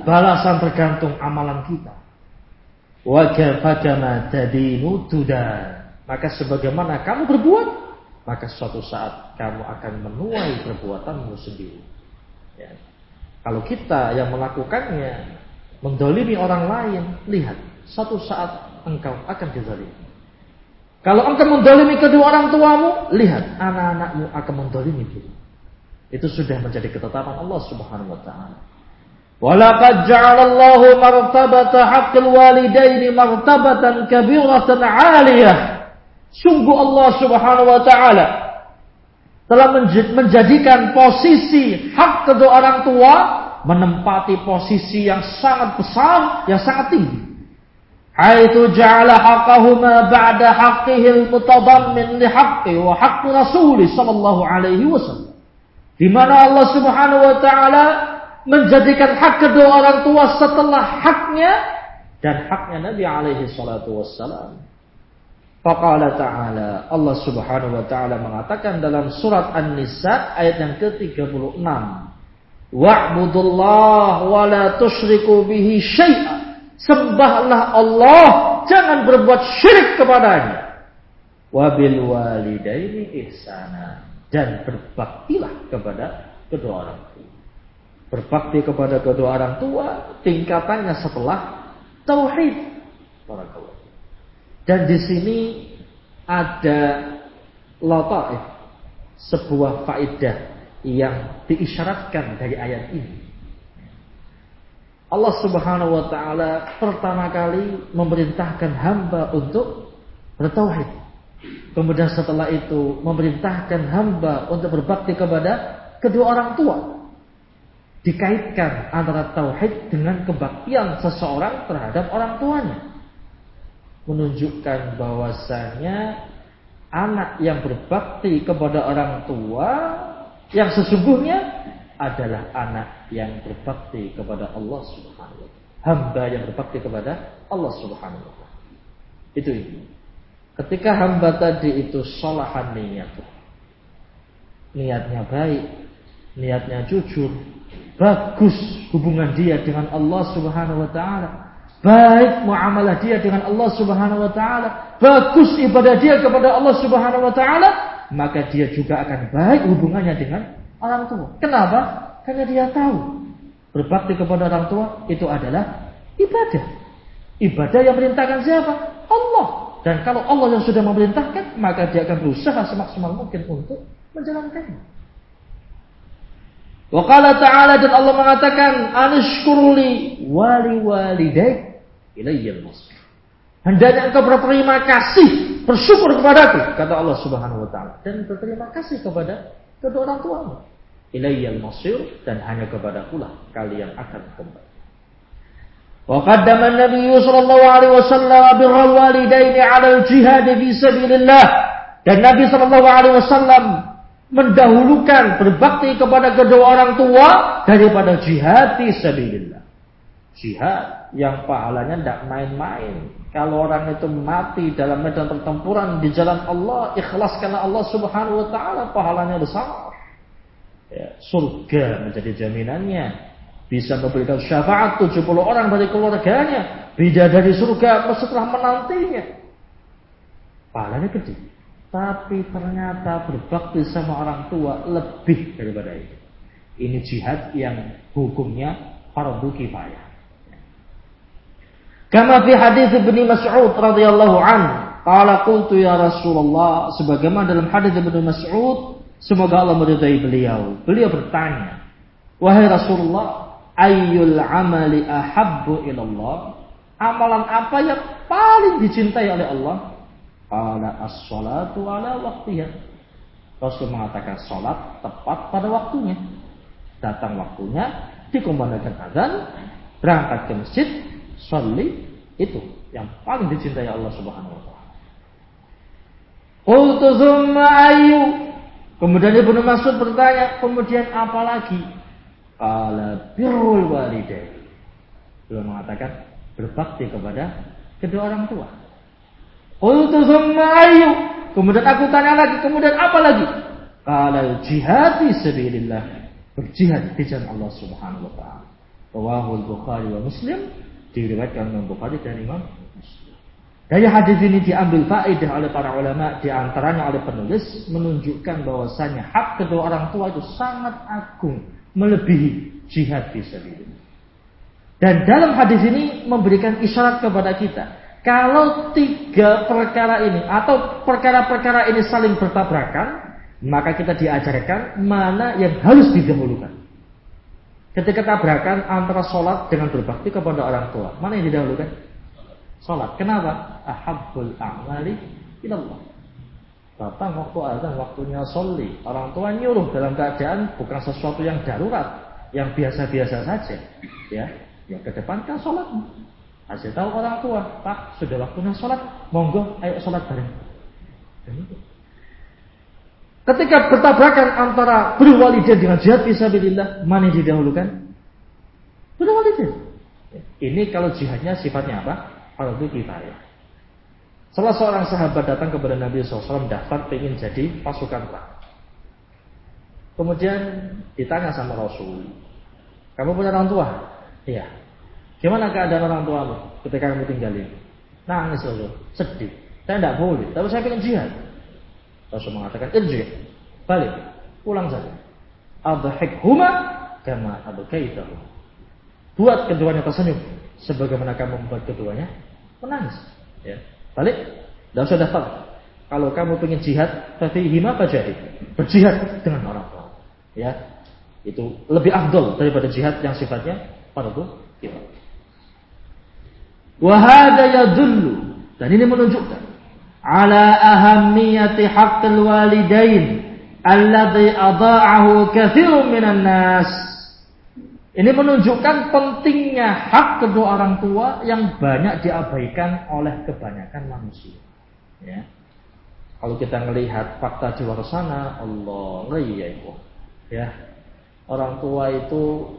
balasan tergantung amalan kita. Wa kama tadinu tudan. Maka sebagaimana kamu berbuat, maka suatu saat kamu akan menuai perbuatanmu sendiri. Ya. Kalau kita yang melakukannya, mendolimi orang lain, lihat, suatu saat engkau akan dizalimi. Kalau engkau mendolimi kedua orang tuamu, lihat, anak-anakmu akan mendolimi diri. Itu sudah menjadi ketetapan Allah Subhanahu wa taala. Walaqad ja'alallahu martabata haqqil walidaini martabatan kabiratan 'aliyah. Sungguh Allah Subhanahu wa taala telah menjadikan posisi hak kedua orang tua menempati posisi yang sangat besar, yang sangat tinggi. Haitsu ja'ala haqqahuma ba'da haqqihil mutadammin li haqqi wa haqqi Rasul sallallahu alaihi wasallam. Di mana Allah Subhanahu wa taala menjadikan hak kedua orang tua setelah haknya dan haknya Nabi alaihi salatu wassalam. Faqala ta'ala, Allah Subhanahu wa taala mengatakan dalam surat An-Nisa ayat yang ke tiga puluh enam. Wa'budullaha wa la tusyriku bihi syai'a. Sembahlah Allah, jangan berbuat syirik kepadanya. Wa bil walidaini ihsana, dan berbaktilah kepada kedua orang tua. Berbakti kepada kedua orang tua tingkatannya setelah tauhid. Barakallahu. Dan di sini ada lataif, sebuah faedah yang diisyaratkan dari ayat ini. Allah Subhanahu wa taala pertama kali memerintahkan hamba untuk bertauhid. Kemudian setelah itu memerintahkan hamba untuk berbakti kepada kedua orang tua. Dikaitkan antara tauhid dengan kebaktian seseorang terhadap orang tuanya. Menunjukkan bahwasanya anak yang berbakti kepada orang tua yang sesungguhnya adalah anak yang berbakti kepada Allah Subhanahu wa taala. Hamba yang berbakti kepada Allah Subhanahu wa taala. Itu ini. Ketika hamba tadi itu sholahan niat, niatnya baik, niatnya jujur, bagus hubungan dia dengan Allah Subhanahu wa taala, baik muamalah dia dengan Allah Subhanahu wa taala, bagus ibadah dia kepada Allah Subhanahu wa taala, maka dia juga akan baik hubungannya dengan orang tua. Kenapa? Karena dia tahu berbakti kepada orang tua itu adalah ibadah. Ibadah yang merintahkan siapa? Allah. Dan kalau Allah yang sudah memerintahkan, maka dia akan berusaha semaksimal mungkin untuk menjalankannya. Wa qala ta'ala, dan Allah mengatakan, anishkurli wali walidaik ilayyal masir. Hendaknya engkau berterima kasih, bersyukur kepadaku, kata Allah Subhanahu wa taala, dan berterima kasih kepada kedua orang tuamu. Ilayyal masir, dan hanya kepadaku lah kalian akan kembali. Wa qaddama an-nabiy sallallahu alaihi wasallam birrul walidaini 'ala al-jihad fi sabilillah. Dan Nabi sallallahu alaihi wasallam mendahulukan berbakti kepada kedua orang tua daripada jihad fi sabilillah. Jihad yang pahalanya tidak main-main. Kalau orang itu mati dalam medan pertempuran di jalan Allah, ikhlas karena Allah Subhanahu wa taala, pahalanya besar. Ya, surga menjadi jaminannya. Bisa memberikan syafaat tujuh puluh orang dari keluarganya, bidadari surga setelah menantinya. Pahalanya gede. Tapi ternyata berbakti sama orang tua lebih daripada itu. Ini jihad yang hukumnya fardu kifayah. Kama fi hadis Ibnu Mas'ud radhiyallahu anhu, qala qultu ya Rasulullah, sebagaimana dalam hadis Ibnu Mas'ud, semoga Allah meridai beliau. Beliau bertanya, wahai Rasulullah, ayyul amali ahabbu ilallah? Amalan apa yang paling dicintai oleh Allah? Qala as-salatu ala waqtiha. Rasul mengatakan salat tepat pada waktunya. Datang waktunya, dikumandangkan azan, berangkat ke masjid, sholli, itu yang paling dicintai Allah Subhanahu wa taala. Qultu tsumma ayyu? Kemudian Ibnu Mas'ud bertanya, kemudian apa lagi? Qala birrul walidain. Beliau mengatakan berbakti kepada kedua orang tua. Qultu tsumma ayyu? Kemudian aku tanya lagi, kemudian apa lagi? Qala jihad fi sabilillah. Berjihad di jalan Allah Subhanahu wa taala. Rawahul Bukhari wa Muslim, diriwayatkan Imam Bukhari dan Imam Muslim. Dari hadis ini diambil faedah oleh para ulama, di antaranya oleh penulis, menunjukkan bahwasanya hak kedua orang tua itu sangat agung, melebihi jihad fisabilillah. Dan dalam hadis ini memberikan isyarat kepada kita, kalau tiga perkara ini atau perkara-perkara ini saling bertabrakan, maka kita diajarkan mana yang harus didahulukan. Ketika tabrakan antara sholat dengan berbakti kepada orang tua, mana yang didahulukan? Sholat. Kenapa? Ahabbul a'mali ilallah. Datang waktu azan, waktunya sholli. Orang tua nyuruh dalam keadaan bukan sesuatu yang darurat, yang biasa-biasa saja. Ya, yang kedepankan sholat. Kasih tahu orang tua, Pak, sudah waktunya sholat, monggo, ayo sholat bareng. Ketika bertabrakan antara birrul walidain dengan jihad fisabilillah, mana yang didahulukan? Birrul walidain. Ini kalau jihadnya sifatnya apa? Fardu kifayah. Salah seorang sahabat datang kepada Nabi shallallahu alaihi wasallam, daftar ingin jadi pasukan perang. Kemudian ditanya sama Rasul, kamu punya orang tua? Iya. Gimana keadaan orang tuamu ketika kamu tinggalin? Nangis Rasul, sedih. Saya tidak boleh, tapi saya ingin jihad. Rasul mengatakan, irji, balik, pulang saja. Adhikhuma kama abkaitahu. Buat keduanya tersenyum, sebagaimana kamu membuat keduanya menangis. Ya, balik, tidak usah daftar. Kalau kamu ingin jihad, fafihima fajahid, berjihad dengan orang tua. Ya, itu lebih afdol daripada jihad yang sifatnya fardu kifayah. Wa hadza yadullu, dan ini menunjukkan ala ahammiyati haqqil walidain alladhi adha'ahu katsirun minan nas. Ini menunjukkan pentingnya hak kedua orang tua yang banyak diabaikan oleh kebanyakan manusia. Ya. Kalau kita melihat fakta di luar sana, Allah ya, ya, orang tua itu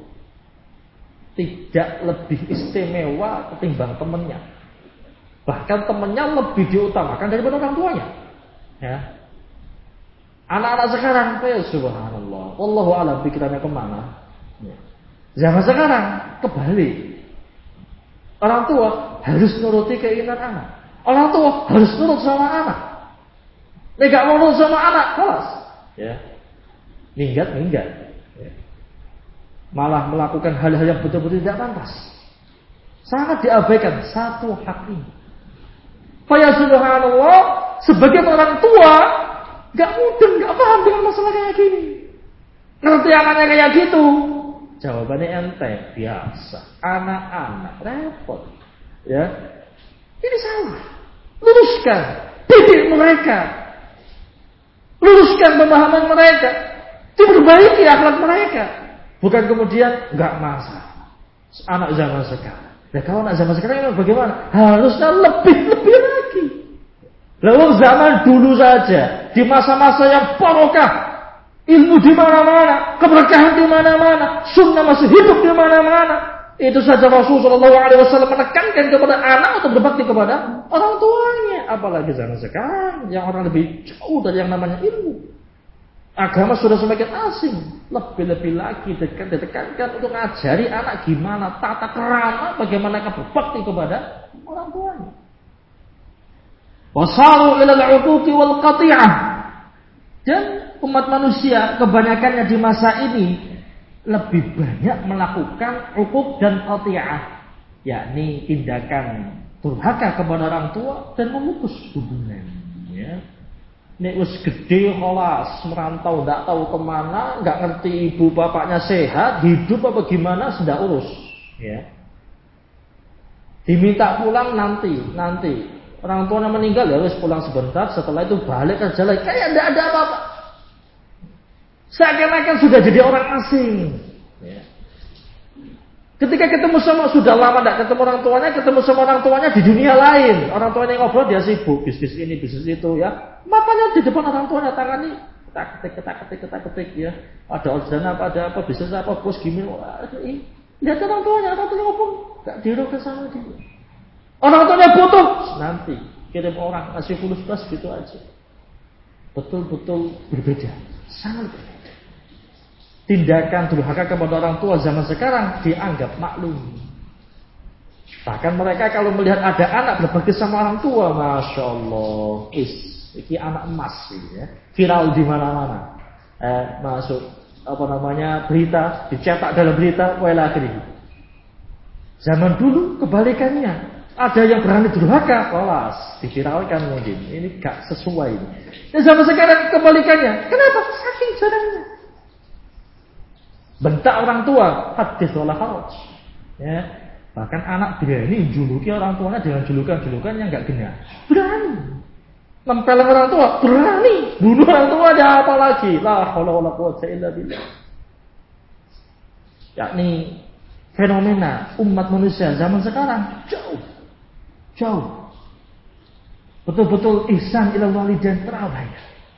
tidak lebih istimewa ketimbang temannya. Bahkan temannya lebih diutamakan daripada orang tuanya. Ya. Anak-anak sekarang, ya subhanallah, wallahu a'lam pikirannya kemana. Ya. Zaman sekarang kebalik. Orang tua harus nuruti keinginan anak. Orang tua harus nurut sama anak. Nek gak mau nurut sama anak, kelas. Ya. Minggat, minggat. Ya. Malah melakukan hal-hal yang betul-betul tidak pantas. Sangat diabaikan satu hak ini. Faya subhanallah, sebagai orang tua gak mudah, gak paham dengan masalah kayak gini. Ngerti anaknya kayak gitu, jawabannya enteng, biasa. Anak-anak repot, ya. Ini salah. Luruskan, didik mereka, luruskan pemahaman mereka, diperbaiki akhlak mereka. Bukan kemudian nggak masalah. Anak zaman sekarang. Nah kalau anak zaman sekarang bagaimana? Harusnya lebih-lebih lagi. Lalu zaman dulu saja, di masa-masa yang barokah, ilmu di mana-mana, keberkahan di mana-mana, sunnah masih hidup di mana-mana. Itu saja Rasulullah shallallahu alaihi wasallam menekankan kepada anak untuk berbakti kepada orang tuanya. Apalagi zaman sekarang yang orang lebih jauh dari yang namanya ilmu. Agama sudah semakin asing. Lebih-lebih lagi dekat ditekankan untuk ngajari anak gimana tata kerama, bagaimana berbakti kepada orang tuanya. Wasaru ila al-uquqi wal qati'ah. Dan umat manusia kebanyakannya di masa ini lebih banyak melakukan uquq dan qati'ah, yakni tindakan durhaka kepada orang tua dan memutus hubungan. Ya. Nek wis gede kholas merantau ndak tahu kemana, nggak ngerti ibu bapaknya sehat, hidup apa gimana, sudah urus. Ya. Diminta pulang nanti, nanti orang tuanya meninggal ya wis pulang sebentar, setelah itu balik kerja lagi kayak ndak ada apa-apa. Seakan-akan sudah jadi orang asing. Ya. Ketika ketemu sama sudah lama tidak ketemu orang tuanya, ketemu sama orang tuanya di dunia lain. Orang tuanya ngobrol dia sibuk bisnis ini bisnis itu ya. Matanya di depan orang tuanya, tangannya ketak ketik ketak ketik ketak ketik ya. Ada orderan apa, ada apa, bisnis apa, bos gimana. Lihat orang tuanya, orang tuanya ngobrol nggak dialog sama dia. Orang tuanya butuh nanti kirim orang kasih fulus plus gitu aja. Betul-betul berbeda, sangat berbeda. tindakan durhaka kepada orang tua zaman sekarang dianggap maklum. Bahkan mereka kalau melihat ada anak berbakti sama orang tua, masya Allah, is, ini anak emas, ya, viral di mana-mana, eh, masuk apa namanya berita, dicetak dalam berita, wala akhirih. Zaman dulu kebalikannya, ada yang berani durhaka, walas, diviralkan mungkin, ini gak sesuai. Dan zaman sekarang kebalikannya, kenapa? Saking jarangnya. Bentak orang tua, hadis wala haraj, ya. Bahkan anak berani juluki orang tuanya dengan julukan-julukan yang gak benar. Berani. Nempel orang tua, berani. Bunuh orang tua ada apa lagi? La haula wala quwwata illa billah. Yakni fenomena umat manusia zaman sekarang jauh. Jauh. Betul-betul ihsan ilal walidain terabaikan.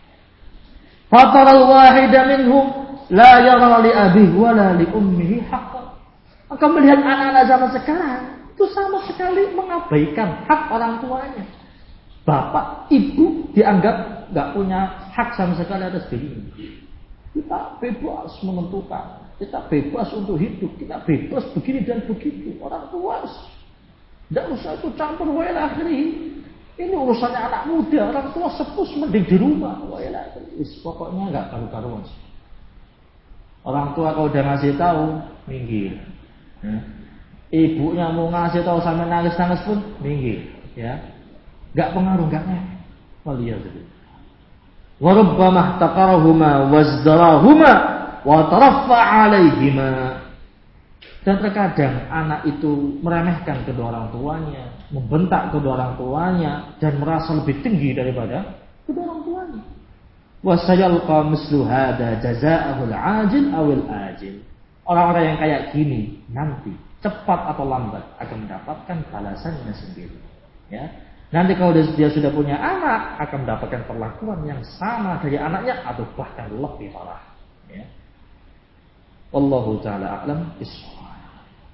Fataral wahida minhum la yara li abihi wala li ummihi haqqan. Maka melihat anak-anak zaman sekarang itu sama sekali mengabaikan hak orang tuanya. Bapak, ibu dianggap nggak punya hak sama sekali atas dirinya. Kita bebas menentukan, kita bebas untuk hidup, kita bebas begini dan begitu. Orang tua tidak usah ikut campur wala akhirih. Ini urusannya anak muda, orang tua sepuh mending di rumah. Wala akhirih. Pokoknya nggak karu-karuan. Orang tua kalau udah ngasih tahu, minggir. Ya. Ibunya mau ngasih tahu sampai nangis-nangis pun minggir, ya. Enggak pengaruh, enggak ngeh. Waliyadzubillah. Wa rubbama taqarahuma wazdarahuma wa taraffa 'alaihima. Dan terkadang anak itu meremehkan kedua orang tuanya, membentak kedua orang tuanya dan merasa lebih tinggi daripada kedua orang tuanya. Wa sayalqa mislu hada jazaa'ul 'ajil awil ajil. Orang-orang yang kayak gini nanti cepat atau lambat akan mendapatkan balasannya sendiri. Ya, nanti kalau dia sudah punya anak akan mendapatkan perlakuan yang sama dari anaknya atau bahkan lebih parah. Ya. Wallahu taala a'lam bishawab.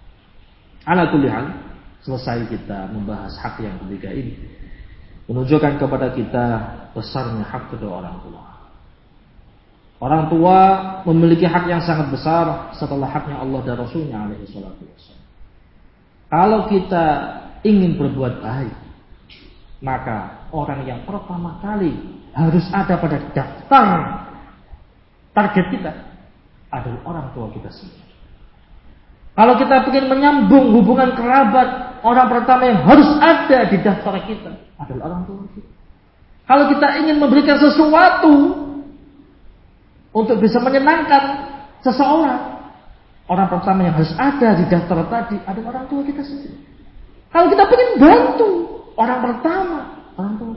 Ala kulli hal, selesai kita membahas hak yang ketiga ini, menunjukkan kepada kita besarnya hak kedua orang tua. Orang tua memiliki hak yang sangat besar setelah haknya Allah dan Rasulnya alaihi salatu wassalam. Kalau kita ingin berbuat baik, maka orang yang pertama kali harus ada pada daftar target kita adalah orang tua kita sendiri. Kalau kita ingin menyambung hubungan kerabat, orang pertama yang harus ada di daftar kita adalah orang tua kita. Kalau kita ingin memberikan sesuatu untuk bisa menyenangkan seseorang, orang pertama yang harus ada di daftar tadi adalah orang tua kita sendiri. Kalau kita ingin bantu, orang pertama orang tua.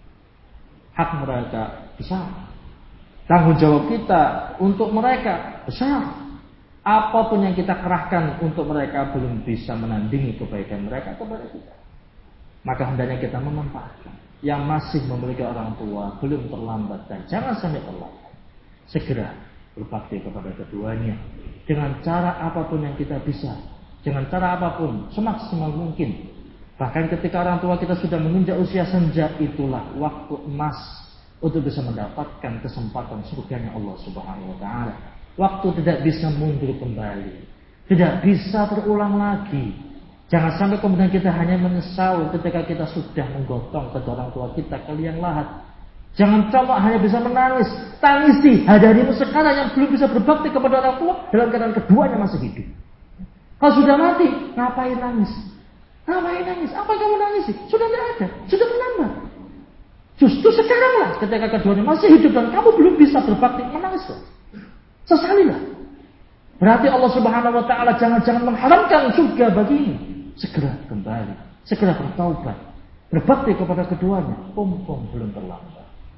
Hak mereka besar. Tanggung jawab kita untuk mereka besar. Apapun yang kita kerahkan untuk mereka belum bisa menandingi kebaikan mereka kepada kita. Maka hendaknya kita memanfaatkan. Yang masih memiliki orang tua belum terlambat dan jangan sampai terlambat. Segera berbakti kepada keduanya dengan cara apapun yang kita bisa, dengan cara apapun semaksimal mungkin. Bahkan ketika orang tua kita sudah menginjak usia senja, itulah waktu emas untuk bisa mendapatkan kesempatan surganya Allah Subhanahu wa taala. Waktu tidak bisa mundur kembali, tidak bisa terulang lagi. Jangan sampai kemudian kita hanya menyesal ketika kita sudah menggotong kedua orang tua kita ke liang lahat. Jangan cuma hanya bisa menangis, tangisi hadarimu sekarang yang belum bisa berbakti kepada orang tua dalam keadaan keduanya masih hidup. Kalau sudah mati, ngapain nangis? Ngapain nangis? Apa kamu nangis? Sudah tidak ada, sudah menambah. Justru sekaranglah ketika keduanya masih hidup dan kamu belum bisa berbakti, menangislah. Sesalilah. Berarti Allah Subhanahu wa taala jangan-jangan mengharamkan surga bagimu. Segera kembali, segera bertaubat, berbakti kepada keduanya, mumpung belum terlambat.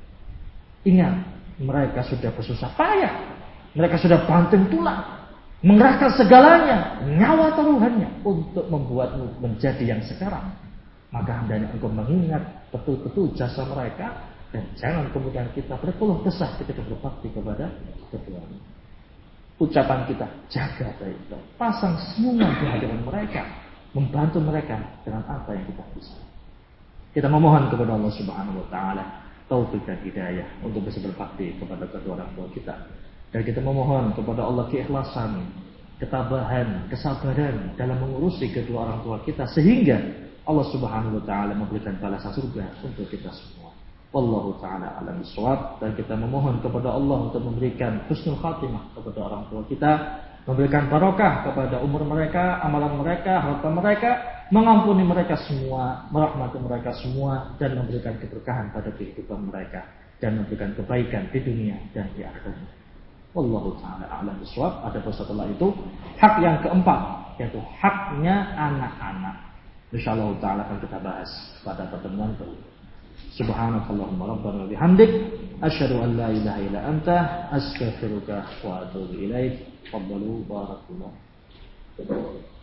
Ingat, mereka sudah bersusah payah, mereka sudah banting tulang, mengerahkan segalanya, nyawa taruhannya untuk membuatmu menjadi yang sekarang. Maka hendaknya engkau mengingat betul-betul jasa mereka dan jangan kemudian kita berkeluh kesah ketika berbakti kepada keduanya. Ucapan kita jaga baik-baik, pasang senyuman di hadapan mereka, membantu mereka dengan apa yang kita bisa. Kita memohon kepada Allah Subhanahu wa taala taufik dan hidayah untuk bisa berbakti kepada kedua orang tua kita. Dan kita memohon kepada Allah keikhlasan, ketabahan, kesabaran dalam mengurusi kedua orang tua kita sehingga Allah Subhanahu wa taala memberikan balasan surga untuk kita semua. Wallahu taala a'lam bishawab. Dan kita memohon kepada Allah untuk memberikan husnul khatimah kepada orang tua kita, memberikan barokah kepada umur mereka, amalan mereka, harta mereka, mengampuni mereka semua, merahmati mereka semua, dan memberikan keberkahan pada kehidupan mereka, dan memberikan kebaikan di dunia dan di akhirat. Wallahu ta'ala a'lam bishawab. Ada setelah itu hak yang keempat, yaitu haknya anak-anak. Insyaallah ta'ala akan kita bahas pada pertemuan berikutnya. Subhanakallahumma rabbana bihamdik asyhadu an la ilaha illa anta astaghfiruka wa atubu ilaik. Fadhalu barakallahu.